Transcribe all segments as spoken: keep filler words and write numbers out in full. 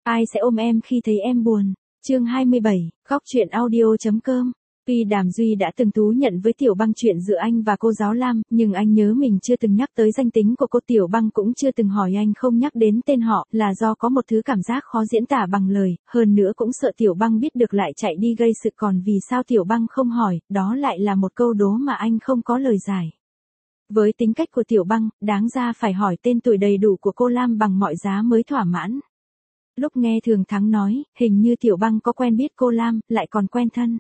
Ai sẽ ôm em khi thấy em buồn? Chương hai mươi bảy, góc truyện audio.com. Tuy Đàm Duy đã từng thú nhận với Tiểu Băng chuyện giữa anh và cô giáo Lam, nhưng anh nhớ mình chưa từng nhắc tới danh tính của cô. Tiểu Băng cũng chưa từng hỏi anh không nhắc đến tên họ, là do có một thứ cảm giác khó diễn tả bằng lời, hơn nữa cũng sợ Tiểu Băng biết được lại chạy đi gây sự. Còn vì sao Tiểu Băng không hỏi, đó lại là một câu đố mà anh không có lời giải. Với tính cách của Tiểu Băng, đáng ra phải hỏi tên tuổi đầy đủ của cô Lam bằng mọi giá mới thỏa mãn. Lúc nghe Thường Thắng nói, hình như Tiểu Băng có quen biết cô Lam, lại còn quen thân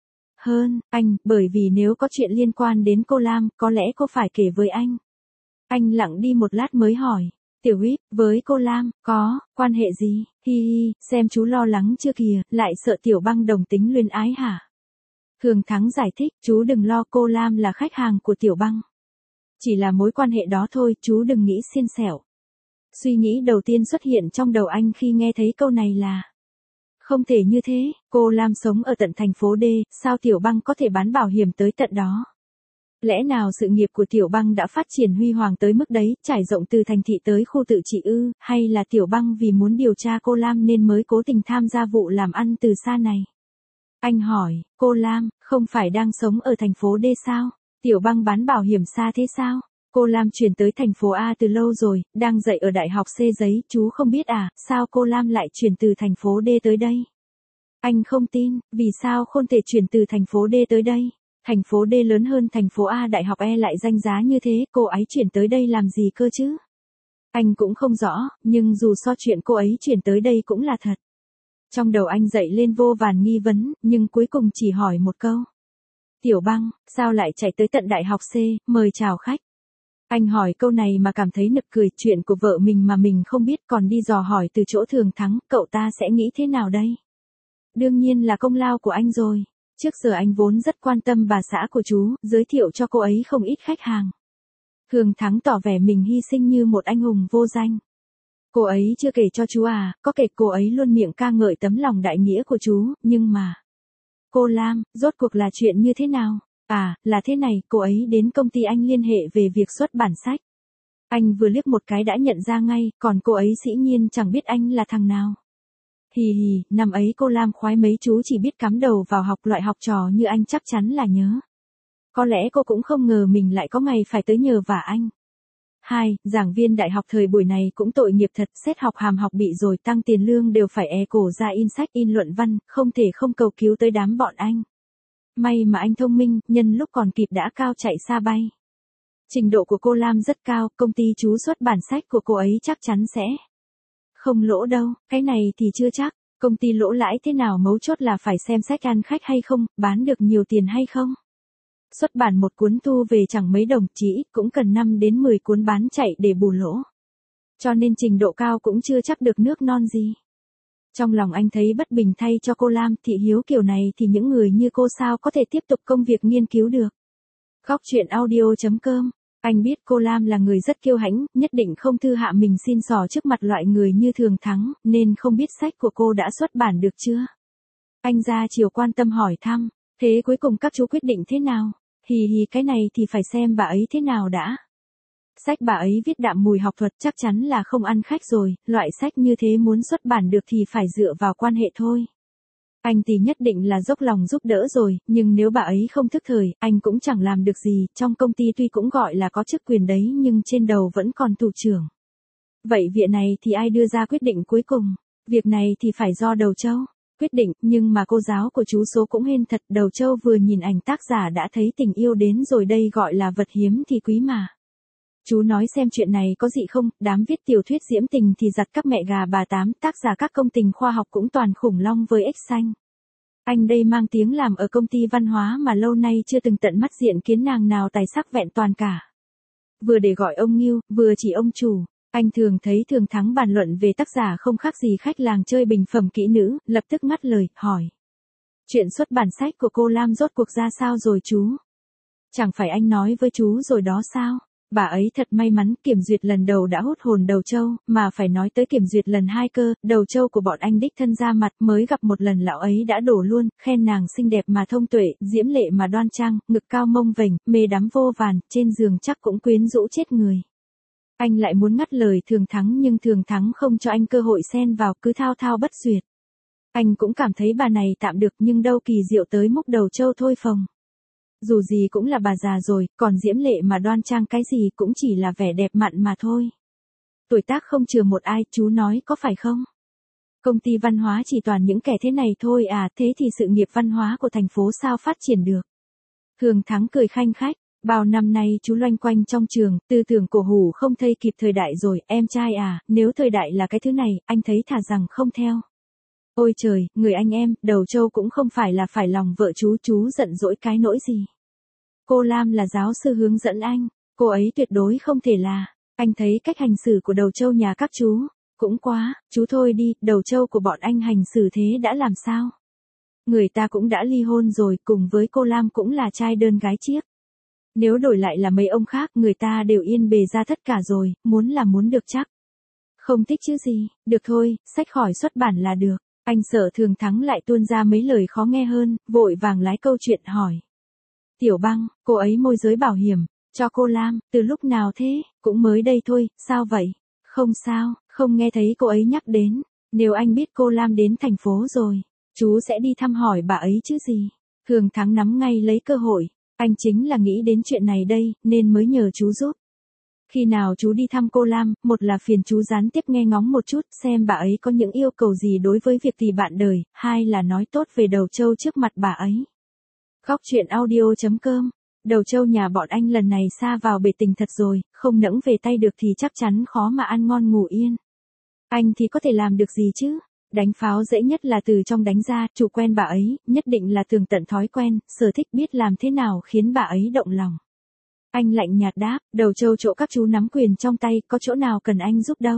hơn anh, bởi vì nếu có chuyện liên quan đến cô Lam, có lẽ cô phải kể với anh. Anh lặng đi một lát mới hỏi, Tiểu Huýt, với cô Lam, có quan hệ gì? Hi hi, xem chú lo lắng chưa kìa, lại sợ Tiểu Băng đồng tính luyến ái hả? Thường Thắng giải thích, chú đừng lo, cô Lam là khách hàng của Tiểu Băng. Chỉ là mối quan hệ đó thôi, chú đừng nghĩ xiên xẻo. Suy nghĩ đầu tiên xuất hiện trong đầu anh khi nghe thấy câu này là không thể như thế, cô Lam sống ở tận thành phố D, sao Tiểu Băng có thể bán bảo hiểm tới tận đó? Lẽ nào sự nghiệp của Tiểu Băng đã phát triển huy hoàng tới mức đấy, trải rộng từ thành thị tới khu tự trị ư, hay là Tiểu Băng vì muốn điều tra cô Lam nên mới cố tình tham gia vụ làm ăn từ xa này? Anh hỏi, cô Lam, không phải đang sống ở thành phố D sao? Tiểu Băng bán bảo hiểm xa thế sao? Cô Lam chuyển tới thành phố A từ lâu rồi, đang dạy ở đại học C giấy, chú không biết à, sao cô Lam lại chuyển từ thành phố D tới đây? Anh không tin, vì sao không thể chuyển từ thành phố D tới đây? Thành phố D lớn hơn thành phố A, đại học E lại danh giá như thế, cô ấy chuyển tới đây làm gì cơ chứ? Anh cũng không rõ, nhưng dù so chuyện cô ấy chuyển tới đây cũng là thật. Trong đầu anh dậy lên vô vàn nghi vấn, nhưng cuối cùng chỉ hỏi một câu. Tiểu Băng, sao lại chạy tới tận đại học C, mời chào khách? Anh hỏi câu này mà cảm thấy nực cười, chuyện của vợ mình mà mình không biết còn đi dò hỏi từ chỗ Thường Thắng, cậu ta sẽ nghĩ thế nào đây? Đương nhiên là công lao của anh rồi. Trước giờ anh vốn rất quan tâm bà xã của chú, giới thiệu cho cô ấy không ít khách hàng. Thường Thắng tỏ vẻ mình hy sinh như một anh hùng vô danh. Cô ấy chưa kể cho chú à, có kể cô ấy luôn miệng ca ngợi tấm lòng đại nghĩa của chú, nhưng mà... Cô Lam, rốt cuộc là chuyện như thế nào? À, là thế này, cô ấy đến công ty anh liên hệ về việc xuất bản sách. Anh vừa liếc một cái đã nhận ra ngay, còn cô ấy dĩ nhiên chẳng biết anh là thằng nào. Hì hì, năm ấy cô Lam khoái mấy chú chỉ biết cắm đầu vào học, loại học trò như anh chắc chắn là nhớ. Có lẽ cô cũng không ngờ mình lại có ngày phải tới nhờ vả anh. Hai, giảng viên đại học thời buổi này cũng tội nghiệp thật, xét học hàm học bị rồi tăng tiền lương đều phải e cổ ra in sách in luận văn, không thể không cầu cứu tới đám bọn anh. May mà anh thông minh, nhân lúc còn kịp đã cao chạy xa bay. Trình độ của cô Lam rất cao, công ty chú xuất bản sách của cô ấy chắc chắn sẽ không lỗ đâu, cái này thì chưa chắc, công ty lỗ lãi thế nào mấu chốt là phải xem sách ăn khách hay không, bán được nhiều tiền hay không. Xuất bản một cuốn thu về chẳng mấy đồng, chỉ ít cũng cần năm đến mười cuốn bán chạy để bù lỗ. Cho nên trình độ cao cũng chưa chắc được nước non gì. Trong lòng anh thấy bất bình thay cho cô Lam, thị hiếu kiểu này thì những người như cô sao có thể tiếp tục công việc nghiên cứu được. Góc truyện audio.com. Anh biết cô Lam là người rất kiêu hãnh, nhất định không thư hạ mình xin xỏ trước mặt loại người như Thường Thắng, nên không biết sách của cô đã xuất bản được chưa. Anh ra chiều quan tâm hỏi thăm, thế cuối cùng các chú quyết định thế nào? Hì hì, cái này thì phải xem bà ấy thế nào đã. Sách bà ấy viết đạm mùi học thuật chắc chắn là không ăn khách rồi, loại sách như thế muốn xuất bản được thì phải dựa vào quan hệ thôi. Anh thì nhất định là dốc lòng giúp đỡ rồi, nhưng nếu bà ấy không thức thời, anh cũng chẳng làm được gì, trong công ty tuy cũng gọi là có chức quyền đấy nhưng trên đầu vẫn còn thủ trưởng. Vậy việc này thì ai đưa ra quyết định cuối cùng? Việc này thì phải do Đầu Châu quyết định, nhưng mà cô giáo của chú số cũng hên thật, Đầu Châu vừa nhìn ảnh tác giả đã thấy tình yêu đến rồi, đây gọi là vật hiếm thì quý mà. Chú nói xem chuyện này có gì không, đám viết tiểu thuyết diễm tình thì giặt các mẹ gà bà tám, tác giả các công tình khoa học cũng toàn khủng long với ếch xanh. Anh đây mang tiếng làm ở công ty văn hóa mà lâu nay chưa từng tận mắt diện kiến nàng nào tài sắc vẹn toàn cả. Vừa để gọi ông Ngưu, vừa chỉ ông chủ, anh thường thấy Thường Thắng bàn luận về tác giả không khác gì khách làng chơi bình phẩm kỹ nữ, lập tức ngắt lời, hỏi. Chuyện xuất bản sách của cô Lam rốt cuộc ra sao rồi chú? Chẳng phải anh nói với chú rồi đó sao? Bà ấy thật may mắn, kiểm duyệt lần đầu đã hút hồn Đầu Châu, mà phải nói tới kiểm duyệt lần hai cơ, Đầu Châu của bọn anh đích thân ra mặt, mới gặp một lần lão ấy đã đổ luôn, khen nàng xinh đẹp mà thông tuệ, diễm lệ mà đoan trang, ngực cao mông vểnh, mê đắm vô vàn, trên giường chắc cũng quyến rũ chết người. Anh lại muốn ngắt lời Thường Thắng nhưng Thường Thắng không cho anh cơ hội xen vào, cứ thao thao bất duyệt. Anh cũng cảm thấy bà này tạm được nhưng đâu kỳ diệu tới múc đầu trâu thôi phồng. Dù gì cũng là bà già rồi, còn diễm lệ mà đoan trang cái gì cũng chỉ là vẻ đẹp mặn mà thôi. Tuổi tác không chừa một ai, chú nói có phải không? Công ty văn hóa chỉ toàn những kẻ thế này thôi à, thế thì sự nghiệp văn hóa của thành phố sao phát triển được? Thường Thắng cười khanh khách, bao năm nay chú loanh quanh trong trường, tư tưởng cổ hủ không thay kịp thời đại rồi, em trai à, nếu thời đại là cái thứ này, anh thấy thà rằng không theo. Ôi trời, người anh em, đầu trâu cũng không phải là phải lòng vợ chú, chú giận dỗi cái nỗi gì. Cô Lam là giáo sư hướng dẫn anh, cô ấy tuyệt đối không thể là, anh thấy cách hành xử của đầu trâu nhà các chú, cũng quá, chú thôi đi, đầu trâu của bọn anh hành xử thế đã làm sao? Người ta cũng đã ly hôn rồi, cùng với cô Lam cũng là trai đơn gái chiếc. Nếu đổi lại là mấy ông khác, người ta đều yên bề ra tất cả rồi, muốn là muốn được chắc. Không thích chứ gì, được thôi, xách khỏi xuất bản là được. Anh sợ Thường Thắng lại tuôn ra mấy lời khó nghe hơn, vội vàng lái câu chuyện hỏi. Tiểu Băng, cô ấy môi giới bảo hiểm, cho cô Lam, từ lúc nào thế, cũng mới đây thôi, sao vậy? Không sao, không nghe thấy cô ấy nhắc đến, nếu anh biết cô Lam đến thành phố rồi, chú sẽ đi thăm hỏi bà ấy chứ gì. Thường Thắng nắm ngay lấy cơ hội, anh chính là nghĩ đến chuyện này đây, nên mới nhờ chú giúp. Khi nào chú đi thăm cô Lam, một là phiền chú gián tiếp nghe ngóng một chút xem bà ấy có những yêu cầu gì đối với việc tìm bạn đời, hai là nói tốt về đầu trâu trước mặt bà ấy. Góc chuyện audio chấm com, đầu trâu nhà bọn anh lần này sa vào bể tình thật rồi, không nẫng về tay được thì chắc chắn khó mà ăn ngon ngủ yên. Anh thì có thể làm được gì chứ? Đánh pháo dễ nhất là từ trong đánh ra, chủ quen bà ấy, nhất định là tường tận thói quen, sở thích biết làm thế nào khiến bà ấy động lòng. Anh lạnh nhạt đáp, đầu trâu chỗ các chú nắm quyền trong tay, có chỗ nào cần anh giúp đâu.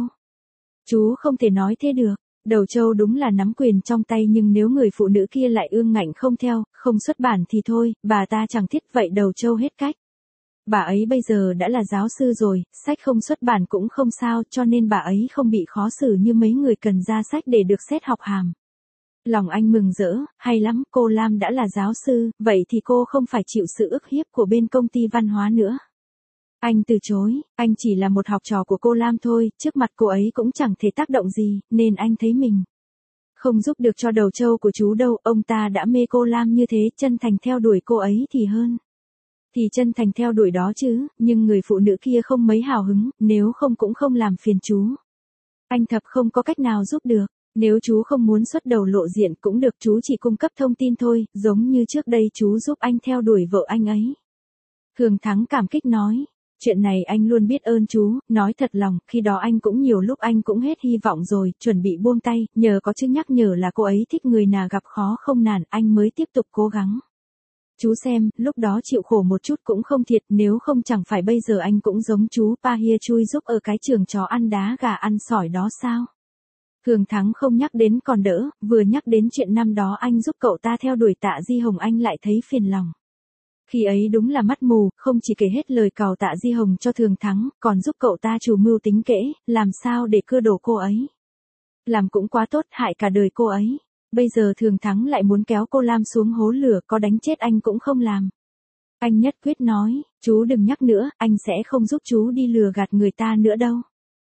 Chú không thể nói thế được, đầu trâu đúng là nắm quyền trong tay nhưng nếu người phụ nữ kia lại ương ngạnh không theo, không xuất bản thì thôi, bà ta chẳng thiết vậy đầu trâu hết cách. Bà ấy bây giờ đã là giáo sư rồi, sách không xuất bản cũng không sao cho nên bà ấy không bị khó xử như mấy người cần ra sách để được xét học hàm. Lòng anh mừng rỡ, hay lắm, cô Lam đã là giáo sư, vậy thì cô không phải chịu sự ức hiếp của bên công ty văn hóa nữa. Anh từ chối, anh chỉ là một học trò của cô Lam thôi, trước mặt cô ấy cũng chẳng thể tác động gì, nên anh thấy mình không giúp được cho đầu trâu của chú đâu, ông ta đã mê cô Lam như thế, chân thành theo đuổi cô ấy thì hơn. Thì chân thành theo đuổi đó chứ, nhưng người phụ nữ kia không mấy hào hứng, nếu không cũng không làm phiền chú. Anh thật không có cách nào giúp được. Nếu chú không muốn xuất đầu lộ diện cũng được, chú chỉ cung cấp thông tin thôi, giống như trước đây chú giúp anh theo đuổi vợ anh ấy. Thường Thắng cảm kích nói, chuyện này anh luôn biết ơn chú, nói thật lòng, khi đó anh cũng nhiều lúc anh cũng hết hy vọng rồi, chuẩn bị buông tay, nhờ có chữ nhắc nhở là cô ấy thích người nào gặp khó không nản, anh mới tiếp tục cố gắng. Chú xem, lúc đó chịu khổ một chút cũng không thiệt, nếu không chẳng phải bây giờ anh cũng giống chú Pa Hia Chui giúp ở cái trường chó ăn đá gà ăn sỏi đó sao. Thường Thắng không nhắc đến còn đỡ, vừa nhắc đến chuyện năm đó anh giúp cậu ta theo đuổi Tạ Di Hồng anh lại thấy phiền lòng. Khi ấy đúng là mắt mù, không chỉ kể hết lời cào Tạ Di Hồng cho Thường Thắng, còn giúp cậu ta chủ mưu tính kễ, làm sao để cưa đổ cô ấy. Làm cũng quá tốt, hại cả đời cô ấy. Bây giờ Thường Thắng lại muốn kéo cô Lam xuống hố lửa, có đánh chết anh cũng không làm. Anh nhất quyết nói, chú đừng nhắc nữa, anh sẽ không giúp chú đi lừa gạt người ta nữa đâu.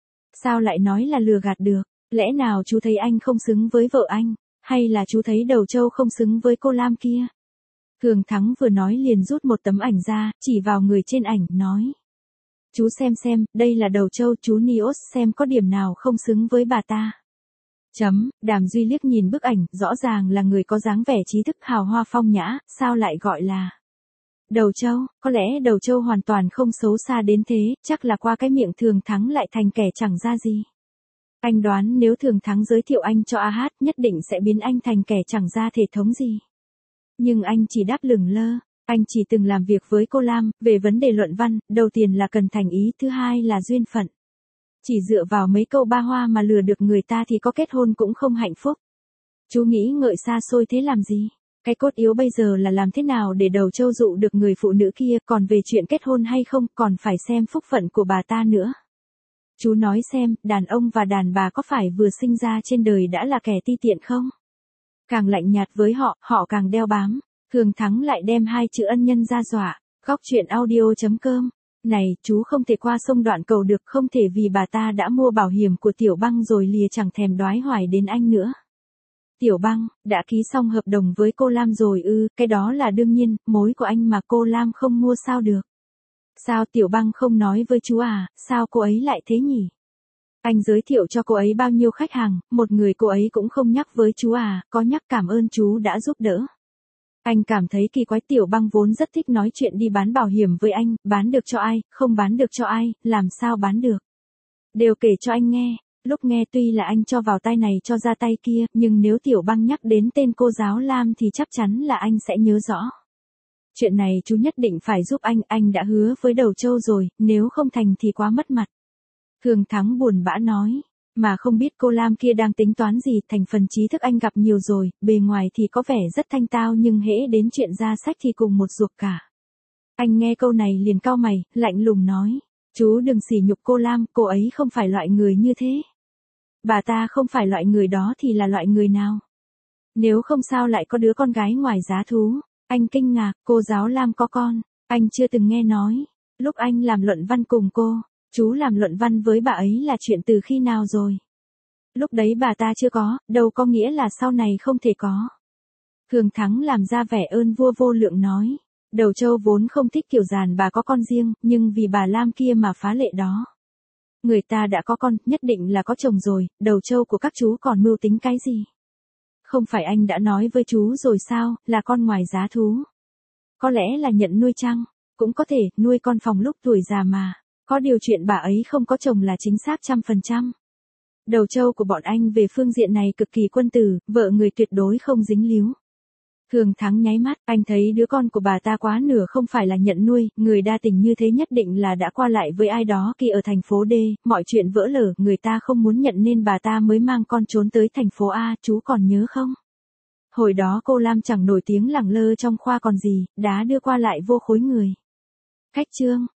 Sao lại nói là lừa gạt được? Lẽ nào chú thấy anh không xứng với vợ anh, hay là chú thấy đầu trâu không xứng với cô Lam kia? Thường Thắng vừa nói liền rút một tấm ảnh ra, chỉ vào người trên ảnh, nói. Chú xem xem, đây là đầu trâu, chú Nios xem có điểm nào không xứng với bà ta. Chấm, Đàm Duy liếc nhìn bức ảnh, rõ ràng là người có dáng vẻ trí thức hào hoa phong nhã, sao lại gọi là đầu trâu, có lẽ đầu trâu hoàn toàn không xấu xa đến thế, chắc là qua cái miệng Thường Thắng lại thành kẻ chẳng ra gì. Anh đoán nếu Thường Thắng giới thiệu anh cho A Hát nhất định sẽ biến anh thành kẻ chẳng ra thể thống gì. Nhưng anh chỉ đáp lửng lơ, anh chỉ từng làm việc với cô Lam, về vấn đề luận văn, đầu tiên là cần thành ý, thứ hai là duyên phận. Chỉ dựa vào mấy câu ba hoa mà lừa được người ta thì có kết hôn cũng không hạnh phúc. Chú nghĩ ngợi xa xôi thế làm gì? Cái cốt yếu bây giờ là làm thế nào để đầu trâu dụ được người phụ nữ kia, còn về chuyện kết hôn hay không còn phải xem phúc phận của bà ta nữa. Chú nói xem, đàn ông và đàn bà có phải vừa sinh ra trên đời đã là kẻ ti tiện không? Càng lạnh nhạt với họ, họ càng đeo bám. Thường Thắng lại đem hai chữ ân nhân ra dọa. Góc chuyện audio chấm com Này, chú không thể qua sông Đoạn Cầu được, không thể vì bà ta đã mua bảo hiểm của Tiểu Băng rồi lìa chẳng thèm đoái hoài đến anh nữa. Tiểu Băng, đã ký xong hợp đồng với cô Lam rồi ư, cái đó là đương nhiên, mối của anh mà cô Lam không mua sao được. Sao Tiểu Băng không nói với chú à, sao cô ấy lại thế nhỉ? Anh giới thiệu cho cô ấy bao nhiêu khách hàng, một người cô ấy cũng không nhắc với chú à, có nhắc cảm ơn chú đã giúp đỡ. Anh cảm thấy kỳ quái. Tiểu Băng vốn rất thích nói chuyện đi bán bảo hiểm với anh, bán được cho ai, không bán được cho ai, làm sao bán được. Đều kể cho anh nghe, lúc nghe tuy là anh cho vào tay này cho ra tay kia, nhưng nếu Tiểu Băng nhắc đến tên cô giáo Lam thì chắc chắn là anh sẽ nhớ rõ. Chuyện này chú nhất định phải giúp anh, anh đã hứa với Đầu Châu rồi, nếu không thành thì quá mất mặt. Thường Thắng buồn bã nói, mà không biết cô Lam kia đang tính toán gì, thành phần trí thức anh gặp nhiều rồi, bề ngoài thì có vẻ rất thanh tao nhưng hễ đến chuyện ra sách thì cùng một ruột cả. Anh nghe câu này liền cau mày, lạnh lùng nói, chú đừng sỉ nhục cô Lam, cô ấy không phải loại người như thế. Bà ta không phải loại người đó thì là loại người nào? Nếu không sao lại có đứa con gái ngoài giá thú? Anh kinh ngạc, cô giáo Lam có con, anh chưa từng nghe nói. Lúc anh làm luận văn cùng cô, chú làm luận văn với bà ấy là chuyện từ khi nào rồi? Lúc đấy bà ta chưa có, đâu có nghĩa là sau này không thể có. Thường Thắng làm ra vẻ ơn vua vô lượng nói. Đầu Châu vốn không thích kiểu giàn bà có con riêng, nhưng vì bà Lam kia mà phá lệ đó. Người ta đã có con, nhất định là có chồng rồi, Đầu Châu của các chú còn mưu tính cái gì? Không phải anh đã nói với chú rồi sao, là con ngoài giá thú. Có lẽ là nhận nuôi chăng, cũng có thể, nuôi con phòng lúc tuổi già mà. Có điều chuyện bà ấy không có chồng là chính xác trăm phần trăm. Đầu Châu của bọn anh về phương diện này cực kỳ quân tử, vợ người tuyệt đối không dính líu. Thường Thắng nháy mắt, anh thấy đứa con của bà ta quá nửa không phải là nhận nuôi, người đa tình như thế nhất định là đã qua lại với ai đó kia ở thành phố D, mọi chuyện vỡ lở, người ta không muốn nhận nên bà ta mới mang con trốn tới thành phố A, chú còn nhớ không? Hồi đó cô Lam chẳng nổi tiếng lẳng lơ trong khoa còn gì, đá đưa qua lại vô khối người. Khách Trương,